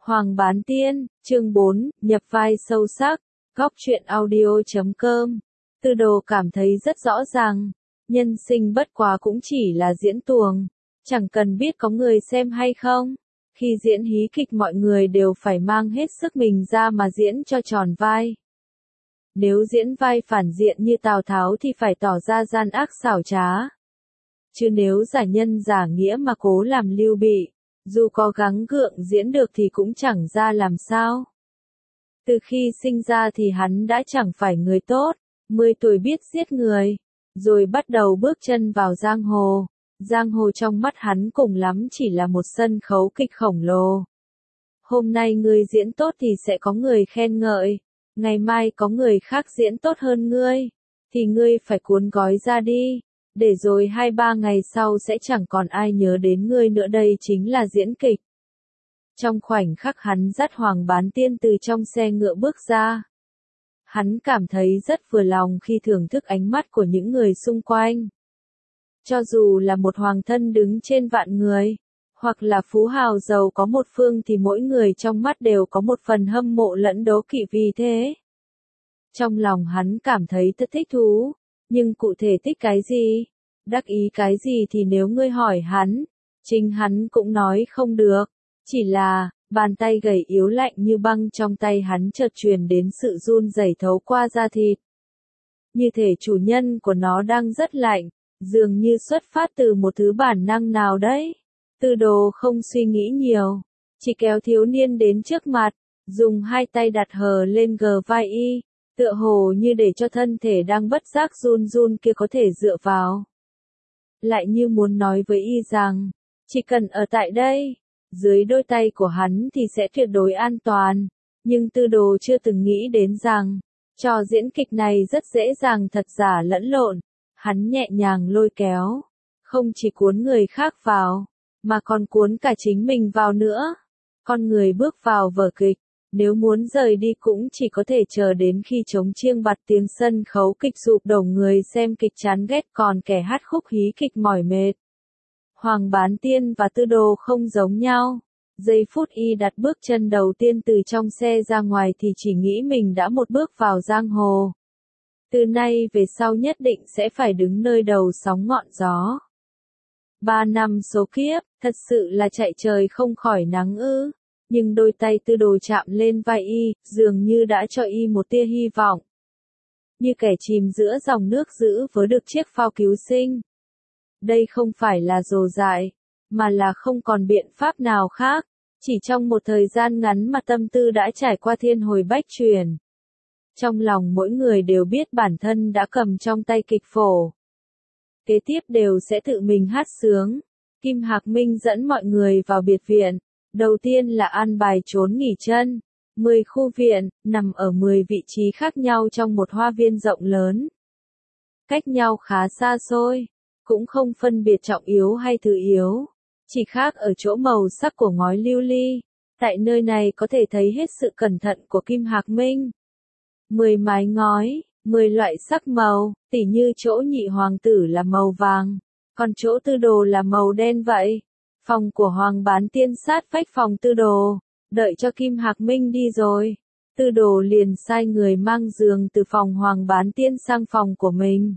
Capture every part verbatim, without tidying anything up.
Hoàng Bán Tiên, chương bốn, nhập vai sâu sắc, góc truyện audio chấm com. Tư Đồ cảm thấy rất rõ ràng, nhân sinh bất quá cũng chỉ là diễn tuồng, chẳng cần biết có người xem hay không. Khi diễn hí kịch mọi người đều phải mang hết sức mình ra mà diễn cho tròn vai. Nếu diễn vai phản diện như Tào Tháo thì phải tỏ ra gian ác xảo trá. Chứ nếu giả nhân giả nghĩa mà cố làm Lưu Bị, dù có gắng gượng diễn được thì cũng chẳng ra làm sao. Từ khi sinh ra thì hắn đã chẳng phải người tốt, mười tuổi biết giết người, rồi bắt đầu bước chân vào giang hồ. Giang hồ trong mắt hắn cùng lắm chỉ là một sân khấu kịch khổng lồ. Hôm nay ngươi diễn tốt thì sẽ có người khen ngợi, ngày mai có người khác diễn tốt hơn ngươi, thì ngươi phải cuốn gói ra đi, để rồi hai ba ngày sau sẽ chẳng còn ai nhớ đến ngươi nữa. Đây chính là diễn kịch. Trong khoảnh khắc hắn dắt Hoàng Bán Tiên từ trong xe ngựa bước ra, hắn cảm thấy rất vừa lòng khi thưởng thức ánh mắt của những người xung quanh. Cho dù là một hoàng thân đứng trên vạn người, hoặc là phú hào giàu có một phương thì mỗi người trong mắt đều có một phần hâm mộ lẫn đố kỵ vì thế. Trong lòng hắn cảm thấy thật thích thú, nhưng cụ thể thích cái gì, đắc ý cái gì thì nếu ngươi hỏi hắn, chính hắn cũng nói không được. Chỉ là, bàn tay gầy yếu lạnh như băng trong tay hắn chợt truyền đến sự run rẩy thấu qua da thịt. Như thể chủ nhân của nó đang rất lạnh, dường như xuất phát từ một thứ bản năng nào đấy. Tư Đồ không suy nghĩ nhiều, chỉ kéo thiếu niên đến trước mặt, dùng hai tay đặt hờ lên gờ vai y, tựa hồ như để cho thân thể đang bất giác run run kia có thể dựa vào. Lại như muốn nói với y rằng, chỉ cần ở tại đây, dưới đôi tay của hắn thì sẽ tuyệt đối an toàn. Nhưng Tư Đồ chưa từng nghĩ đến rằng, trò diễn kịch này rất dễ dàng thật giả lẫn lộn. Hắn nhẹ nhàng lôi kéo, không chỉ cuốn người khác vào, mà còn cuốn cả chính mình vào nữa. Con người bước vào vở kịch, nếu muốn rời đi cũng chỉ có thể chờ đến khi trống chiêng bặt tiếng sân khấu kịch sụp đổ, người xem kịch chán ghét, còn kẻ hát khúc hí kịch mỏi mệt. Hoàng Bán Tiên và Tư Đồ không giống nhau. Giây phút y đặt bước chân đầu tiên từ trong xe ra ngoài thì chỉ nghĩ mình đã một bước vào giang hồ. Từ nay về sau nhất định sẽ phải đứng nơi đầu sóng ngọn gió. Ba năm số kiếp, thật sự là chạy trời không khỏi nắng ư. Nhưng đôi tay Tư Đồ chạm lên vai y, dường như đã cho y một tia hy vọng. Như kẻ chìm giữa dòng nước giữ vớ được chiếc phao cứu sinh. Đây không phải là dồ dại, mà là không còn biện pháp nào khác. Chỉ trong một thời gian ngắn mà tâm tư đã trải qua thiên hồi bách chuyển. Trong lòng mỗi người đều biết bản thân đã cầm trong tay kịch phổ. Kế tiếp đều sẽ tự mình hát sướng. Kim Hạc Minh dẫn mọi người vào biệt viện. Đầu tiên là an bài trốn nghỉ chân. mười khu viện, nằm ở mười vị trí khác nhau trong một hoa viên rộng lớn. Cách nhau khá xa xôi, cũng không phân biệt trọng yếu hay thứ yếu. Chỉ khác ở chỗ màu sắc của ngói lưu ly. Tại nơi này có thể thấy hết sự cẩn thận của Kim Hạc Minh. Mười mái ngói, mười loại sắc màu, tỉ như chỗ nhị hoàng tử là màu vàng, còn chỗ Tư Đồ là màu đen vậy. Phòng của Hoàng Bán Tiên sát vách phòng Tư Đồ, đợi cho Kim Hạc Minh đi rồi. Tư Đồ liền sai người mang giường từ phòng Hoàng Bán Tiên sang phòng của mình.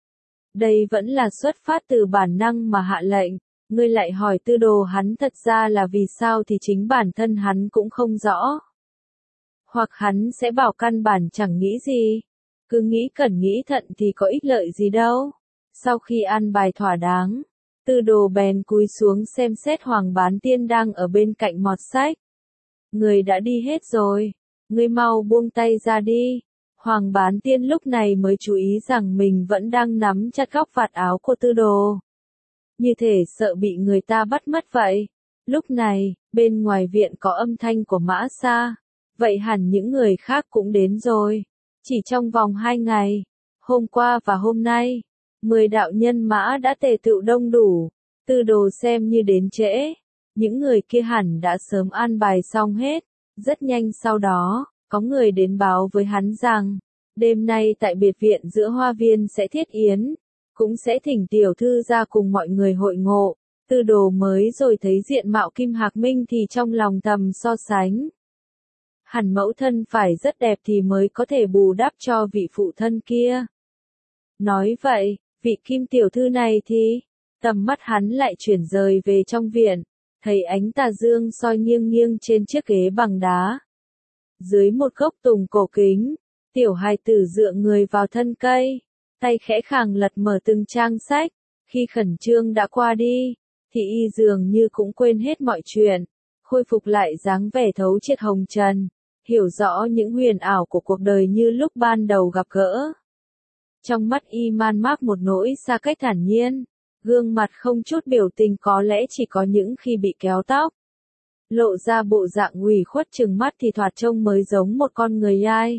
Đây vẫn là xuất phát từ bản năng mà hạ lệnh. Ngươi lại hỏi Tư Đồ hắn thật ra là vì sao thì chính bản thân hắn cũng không rõ. Hoặc hắn sẽ bảo căn bản chẳng nghĩ gì. Cứ nghĩ cẩn nghĩ thận thì có ích lợi gì đâu. Sau khi an bài thỏa đáng, Tư Đồ bèn cúi xuống xem xét Hoàng Bán Tiên đang ở bên cạnh mọt sách. Người đã đi hết rồi. Ngươi mau buông tay ra đi. Hoàng Bán Tiên lúc này mới chú ý rằng mình vẫn đang nắm chặt góc vạt áo của Tư Đồ. Như thể sợ bị người ta bắt mất vậy. Lúc này, bên ngoài viện có âm thanh của mã xa. Vậy hẳn những người khác cũng đến rồi. Chỉ trong vòng hai ngày, hôm qua và hôm nay, mười đạo nhân mã đã tề tựu đông đủ. Tư Đồ xem như đến trễ. Những người kia hẳn đã sớm an bài xong hết. Rất nhanh sau đó, có người đến báo với hắn rằng, đêm nay tại biệt viện giữa hoa viên sẽ thiết yến. Cũng sẽ thỉnh tiểu thư ra cùng mọi người hội ngộ. Tư đồ mới rồi thấy diện mạo Kim Hạc Minh thì trong lòng thầm so sánh. Hẳn mẫu thân phải rất đẹp thì mới có thể bù đắp cho vị phụ thân kia. Nói vậy, vị Kim tiểu thư này thì, tầm mắt hắn lại chuyển rời về trong viện, thấy ánh tà dương soi nghiêng nghiêng trên chiếc ghế bằng đá. Dưới một gốc tùng cổ kính, tiểu hài tử dựa người vào thân cây, tay khẽ khàng lật mở từng trang sách, khi khẩn trương đã qua đi, thì y dường như cũng quên hết mọi chuyện, khôi phục lại dáng vẻ thấu triệt hồng trần, hiểu rõ những huyền ảo của cuộc đời như lúc ban đầu gặp gỡ. Trong mắt y man mác một nỗi xa cách thản nhiên, gương mặt không chút biểu tình, có lẽ chỉ có những khi bị kéo tóc. Lộ ra bộ dạng ủy khuất trừng mắt thì thoạt trông mới giống một con người ai.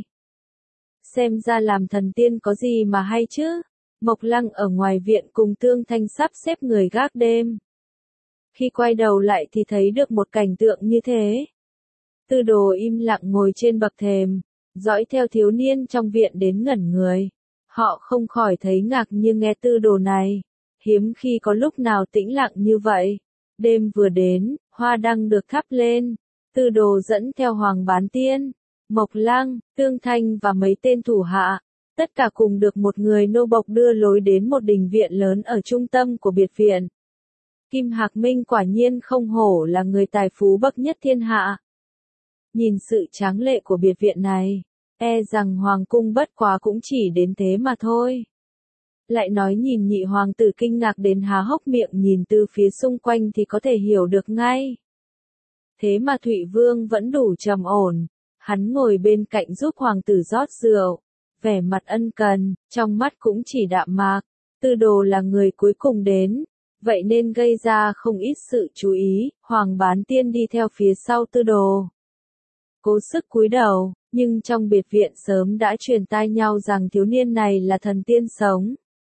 Xem ra làm thần tiên có gì mà hay chứ. Mộc Lăng ở ngoài viện cùng Tương Thanh sắp xếp người gác đêm. Khi quay đầu lại thì thấy được một cảnh tượng như thế. Tư đồ im lặng ngồi trên bậc thềm, dõi theo thiếu niên trong viện đến ngẩn người. Họ không khỏi thấy ngạc nhiên nghe tư đồ này. Hiếm khi có lúc nào tĩnh lặng như vậy. Đêm vừa đến, hoa đăng được thắp lên. Tư đồ dẫn theo Hoàng Bán Tiên, Mộc Lăng, Tương Thanh và mấy tên thủ hạ. Tất cả cùng được một người nô bộc đưa lối đến một đình viện lớn ở trung tâm của biệt viện. Kim Hạc Minh quả nhiên không hổ là người tài phú bậc nhất thiên hạ. Nhìn sự tráng lệ của biệt viện này, e rằng hoàng cung bất quá cũng chỉ đến thế mà thôi. Lại nói nhìn nhị hoàng tử kinh ngạc đến há hốc miệng nhìn từ phía xung quanh thì có thể hiểu được ngay. Thế mà Thụy Vương vẫn đủ trầm ổn, hắn ngồi bên cạnh giúp hoàng tử rót rượu, vẻ mặt ân cần, trong mắt cũng chỉ đạm mạc. Tư đồ là người cuối cùng đến, vậy nên gây ra không ít sự chú ý. Hoàng Bán Tiên đi theo phía sau tư đồ, cố sức cúi đầu, nhưng trong biệt viện sớm đã truyền tai nhau rằng thiếu niên này là thần tiên sống.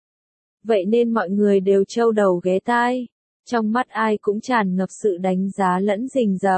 Vậy nên mọi người đều trâu đầu ghé tai, trong mắt ai cũng tràn ngập sự đánh giá lẫn rình rập.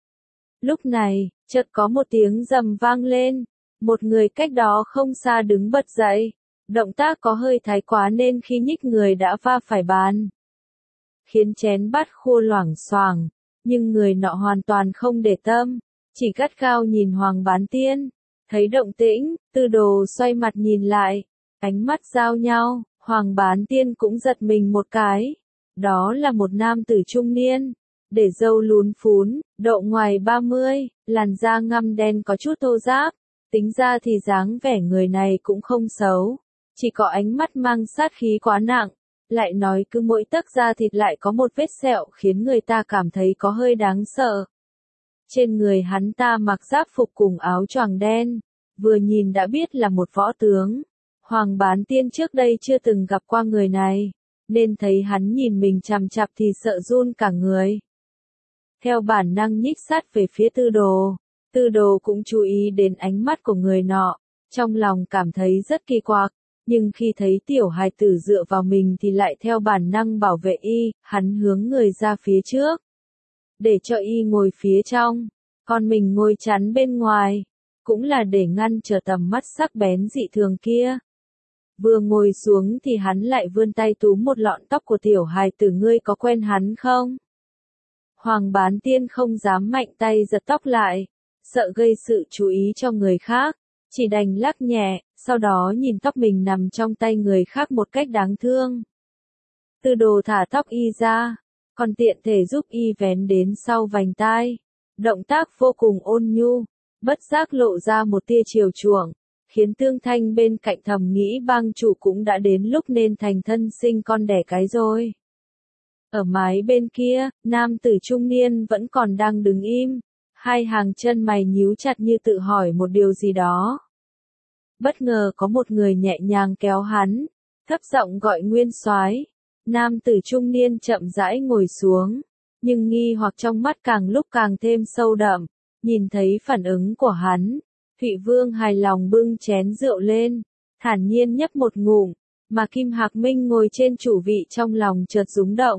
Lúc này, chợt có một tiếng rầm vang lên, một người cách đó không xa đứng bật dậy, động tác có hơi thái quá nên khi nhích người đã va phải bàn, khiến chén bát khua loảng xoảng, nhưng người nọ hoàn toàn không để tâm, chỉ gắt gao nhìn Hoàng Bán Tiên. Thấy động tĩnh, tư đồ xoay mặt nhìn lại, ánh mắt giao nhau, Hoàng Bán Tiên cũng giật mình một cái. Đó là một nam tử trung niên, để râu lún phún, độ ngoài ba mươi, làn da ngăm đen có chút thô ráp, tính ra thì dáng vẻ người này cũng không xấu, chỉ có ánh mắt mang sát khí quá nặng, lại nói cứ mỗi tấc da thịt lại có một vết sẹo khiến người ta cảm thấy có hơi đáng sợ. Trên người hắn ta mặc giáp phục cùng áo choàng đen, vừa nhìn đã biết là một võ tướng. Hoàng Bán Tiên trước đây chưa từng gặp qua người này, nên thấy hắn nhìn mình chằm chằm thì sợ run cả người. Theo bản năng nhích sát về phía tư đồ, tư đồ cũng chú ý đến ánh mắt của người nọ, trong lòng cảm thấy rất kỳ quặc, nhưng khi thấy tiểu hài tử dựa vào mình thì lại theo bản năng bảo vệ y, hắn hướng người ra phía trước, để cho y ngồi phía trong, còn mình ngồi chắn bên ngoài, cũng là để ngăn trở tầm mắt sắc bén dị thường kia. Vừa ngồi xuống thì hắn lại vươn tay túm một lọn tóc của tiểu hài tử, ngươi có quen hắn không? Hoàng Bán Tiên không dám mạnh tay giật tóc lại, sợ gây sự chú ý cho người khác, chỉ đành lắc nhẹ, sau đó nhìn tóc mình nằm trong tay người khác một cách đáng thương. Tư đồ thả tóc y ra, còn tiện thể giúp y vén đến sau vành tai. Động tác vô cùng ôn nhu, bất giác lộ ra một tia chiều chuộng, khiến Tương Thanh bên cạnh thầm nghĩ bang chủ cũng đã đến lúc nên thành thân sinh con đẻ cái rồi. Ở mái bên kia, nam tử trung niên vẫn còn đang đứng im, hai hàng chân mày nhíu chặt như tự hỏi một điều gì đó. Bất ngờ có một người nhẹ nhàng kéo hắn, thấp giọng gọi Nguyên Soái. Nam tử trung niên chậm rãi ngồi xuống, nhưng nghi hoặc trong mắt càng lúc càng thêm sâu đậm. Nhìn thấy phản ứng của hắn, Thụy Vương hài lòng bưng chén rượu lên, thản nhiên nhấp một ngụm, mà Kim Hạc Minh ngồi trên chủ vị trong lòng chợt rúng động.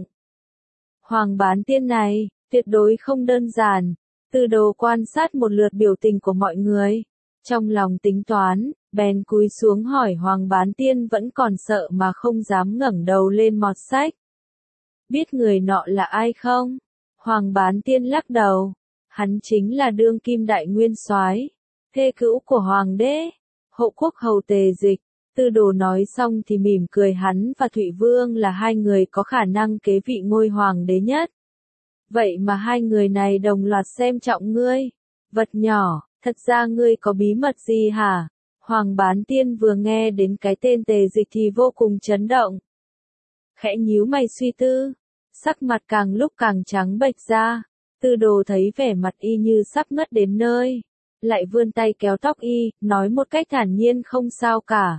Hoàng Bán Tiên này, tuyệt đối không đơn giản. Tư đồ quan sát một lượt biểu tình của mọi người, trong lòng tính toán, bèn cúi xuống hỏi Hoàng Bán Tiên vẫn còn sợ mà không dám ngẩng đầu lên mọt sách. Biết người nọ là ai không? Hoàng Bán Tiên lắc đầu. Hắn chính là đương kim đại nguyên soái, thê cữu của hoàng đế, hộ quốc hầu Tề Dịch. Tư Đồ nói xong thì mỉm cười, hắn và Thụy Vương là hai người có khả năng kế vị ngôi hoàng đế nhất. Vậy mà hai người này đồng loạt xem trọng ngươi. Vật nhỏ, thật ra ngươi có bí mật gì hả? Hoàng Bán Tiên vừa nghe đến cái tên Tề Dịch thì vô cùng chấn động. Khẽ nhíu mày suy tư, sắc mặt càng lúc càng trắng bệch ra. Tư Đồ thấy vẻ mặt y như sắp ngất đến nơi, lại vươn tay kéo tóc y, nói một cách thản nhiên không sao cả.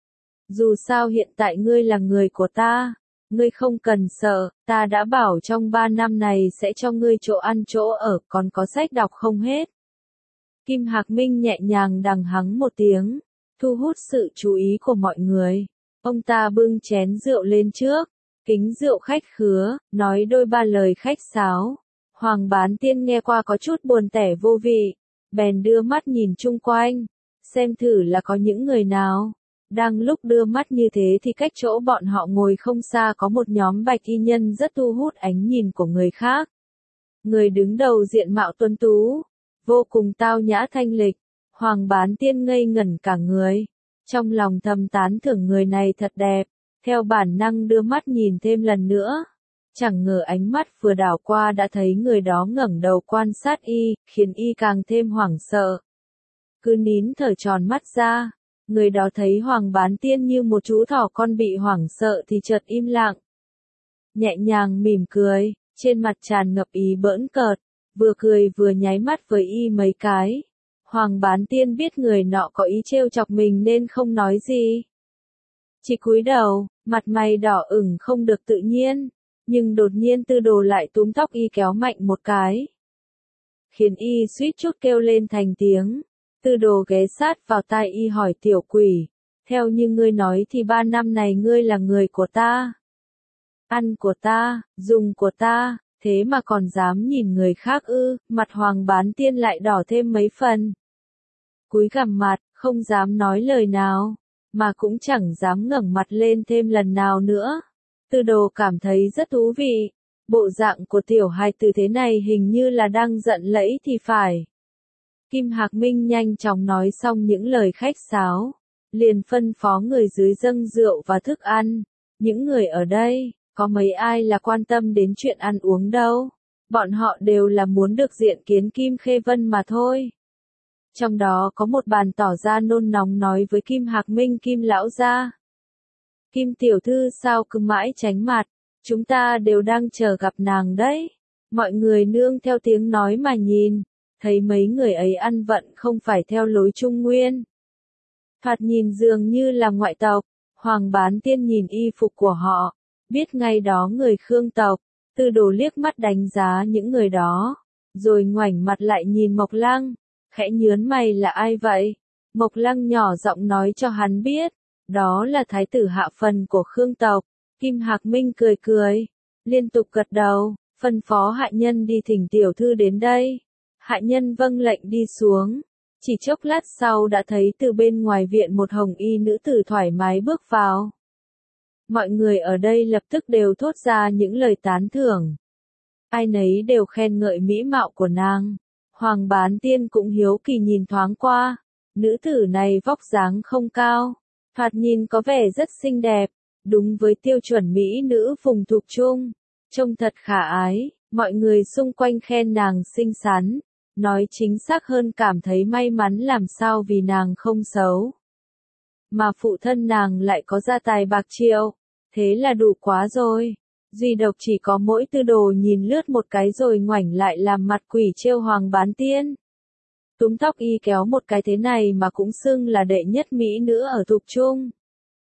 Dù sao hiện tại ngươi là người của ta, ngươi không cần sợ, ta đã bảo trong ba năm này sẽ cho ngươi chỗ ăn chỗ ở, còn có sách đọc không hết. Kim Hạc Minh nhẹ nhàng đằng hắng một tiếng, thu hút sự chú ý của mọi người. Ông ta bưng chén rượu lên trước, kính rượu khách khứa, nói đôi ba lời khách sáo. Hoàng Bán Tiên nghe qua có chút buồn tẻ vô vị, bèn đưa mắt nhìn chung quanh, xem thử là có những người nào. Đang lúc đưa mắt như thế thì cách chỗ bọn họ ngồi không xa có một nhóm bạch y nhân rất thu hút ánh nhìn của người khác. Người đứng đầu diện mạo tuấn tú, vô cùng tao nhã thanh lịch. Hoàng Bán Tiên ngây ngẩn cả người, trong lòng thầm tán thưởng người này thật đẹp, theo bản năng đưa mắt nhìn thêm lần nữa. Chẳng ngờ ánh mắt vừa đảo qua đã thấy người đó ngẩng đầu quan sát y, khiến y càng thêm hoảng sợ. Cứ nín thở tròn mắt ra, người đó thấy Hoàng Bán Tiên như một chú thỏ con bị hoảng sợ thì chợt im lặng. Nhẹ nhàng mỉm cười, trên mặt tràn ngập ý bỡn cợt, vừa cười vừa nháy mắt với y mấy cái. Hoàng Bán Tiên biết người nọ có ý trêu chọc mình nên không nói gì. Chỉ cúi đầu, mặt mày đỏ ửng không được tự nhiên. Nhưng đột nhiên Tư Đồ lại túm tóc y kéo mạnh một cái, khiến y suýt chút kêu lên thành tiếng. Tư Đồ ghé sát vào tai y hỏi, tiểu quỷ, theo như ngươi nói thì ba năm này ngươi là người của ta, ăn của ta, dùng của ta, thế mà còn dám nhìn người khác ư? Mặt Hoàng Bán Tiên lại đỏ thêm mấy phần. Cúi gằm mặt, không dám nói lời nào, mà cũng chẳng dám ngẩng mặt lên thêm lần nào nữa. Tư Đồ cảm thấy rất thú vị, bộ dạng của tiểu hài tử thế này hình như là đang giận lẫy thì phải. Kim Hạc Minh nhanh chóng nói xong những lời khách sáo, liền phân phó người dưới dâng rượu và thức ăn. Những người ở đây, có mấy ai là quan tâm đến chuyện ăn uống đâu, bọn họ đều là muốn được diện kiến Kim Khê Vân mà thôi. Trong đó có một bàn tỏ ra nôn nóng nói với Kim Hạc Minh, Kim lão gia, Kim tiểu thư sao cứ mãi tránh mặt, chúng ta đều đang chờ gặp nàng đấy. Mọi người nương theo tiếng nói mà nhìn, thấy mấy người ấy ăn vận không phải theo lối Trung Nguyên. Thoạt nhìn dường như là ngoại tộc. Hoàng Bán Tiên nhìn y phục của họ, biết ngay đó người Khương tộc. Tư Đồ liếc mắt đánh giá những người đó, rồi ngoảnh mặt lại nhìn Mộc Lăng, khẽ nhớn mày, là ai vậy? Mộc Lăng nhỏ giọng nói cho hắn biết, đó là thái tử hạ phần của Khương tộc. Kim Hạc Minh cười cười, liên tục gật đầu, phân phó hạ nhân đi thỉnh tiểu thư đến đây. Hạ nhân vâng lệnh đi xuống, chỉ chốc lát sau đã thấy từ bên ngoài viện một hồng y nữ tử thoải mái bước vào. Mọi người ở đây lập tức đều thốt ra những lời tán thưởng. Ai nấy đều khen ngợi mỹ mạo của nàng. Hoàng Bán Tiên cũng hiếu kỳ nhìn thoáng qua, nữ tử này vóc dáng không cao, thoạt nhìn có vẻ rất xinh đẹp, đúng với tiêu chuẩn mỹ nữ phùng thục trung, trông thật khả ái. Mọi người xung quanh khen nàng xinh xắn, nói chính xác hơn cảm thấy may mắn làm sao vì nàng không xấu. Mà phụ thân nàng lại có gia tài bạc triệu, thế là đủ quá rồi. Duy độc chỉ có mỗi Tư Đồ nhìn lướt một cái rồi ngoảnh lại làm mặt quỷ trêu Hoàng Bán Tiên. Túm tóc y kéo một cái thế này mà cũng xưng là đệ nhất mỹ nữ ở thục trung.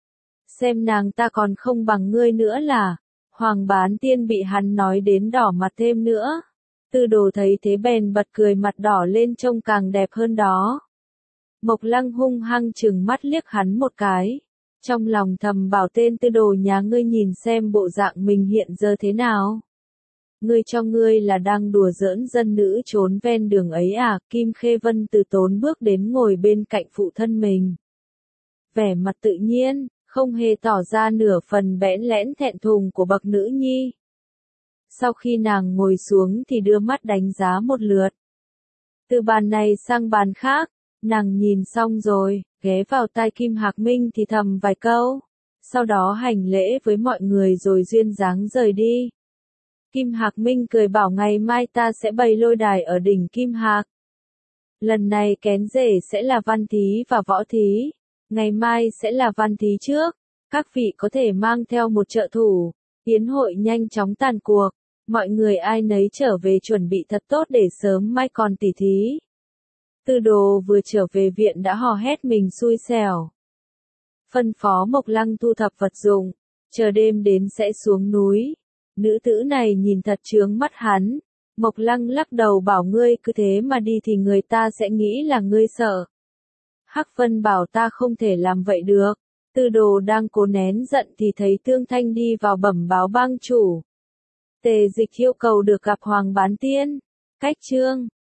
Xem nàng ta còn không bằng ngươi nữa là. Hoàng Bán Tiên bị hắn nói đến đỏ mặt thêm nữa. Tư Đồ thấy thế bèn bật cười, mặt đỏ lên trông càng đẹp hơn đó. Mộc Lăng hung hăng trừng mắt liếc hắn một cái, trong lòng thầm bảo tên Tư Đồ nhà ngươi nhìn xem bộ dạng mình hiện giờ thế nào. Ngươi cho ngươi là đang đùa giỡn dân nữ trốn ven đường ấy à? Kim Khê Vân từ tốn bước đến ngồi bên cạnh phụ thân mình. Vẻ mặt tự nhiên, không hề tỏ ra nửa phần bẽn lẽn thẹn thùng của bậc nữ nhi. Sau khi nàng ngồi xuống thì đưa mắt đánh giá một lượt. Từ bàn này sang bàn khác, nàng nhìn xong rồi, ghé vào tai Kim Hạc Minh thì thầm vài câu. Sau đó hành lễ với mọi người rồi duyên dáng rời đi. Kim Hạc Minh cười bảo ngày mai ta sẽ bày lôi đài ở đỉnh Kim Hạc. Lần này kén rể sẽ là văn thí và võ thí. Ngày mai sẽ là văn thí trước. Các vị có thể mang theo một trợ thủ. Yến hội nhanh chóng tàn cuộc. Mọi người ai nấy trở về chuẩn bị thật tốt để sớm mai còn tỉ thí. Tư Đồ vừa trở về viện đã hò hét mình xui xẻo. Phân phó Mộc Lăng thu thập vật dụng, chờ đêm đến sẽ xuống núi. Nữ tử này nhìn thật chướng mắt hắn. Mộc Lăng lắc đầu bảo ngươi cứ thế mà đi thì người ta sẽ nghĩ là ngươi sợ. Hắc Vân bảo ta không thể làm vậy được. Tư Đồ đang cố nén giận thì thấy Tương Thanh đi vào bẩm báo bang chủ. Tề Dịch yêu cầu được gặp Hoàng Bán Tiên. Cách chương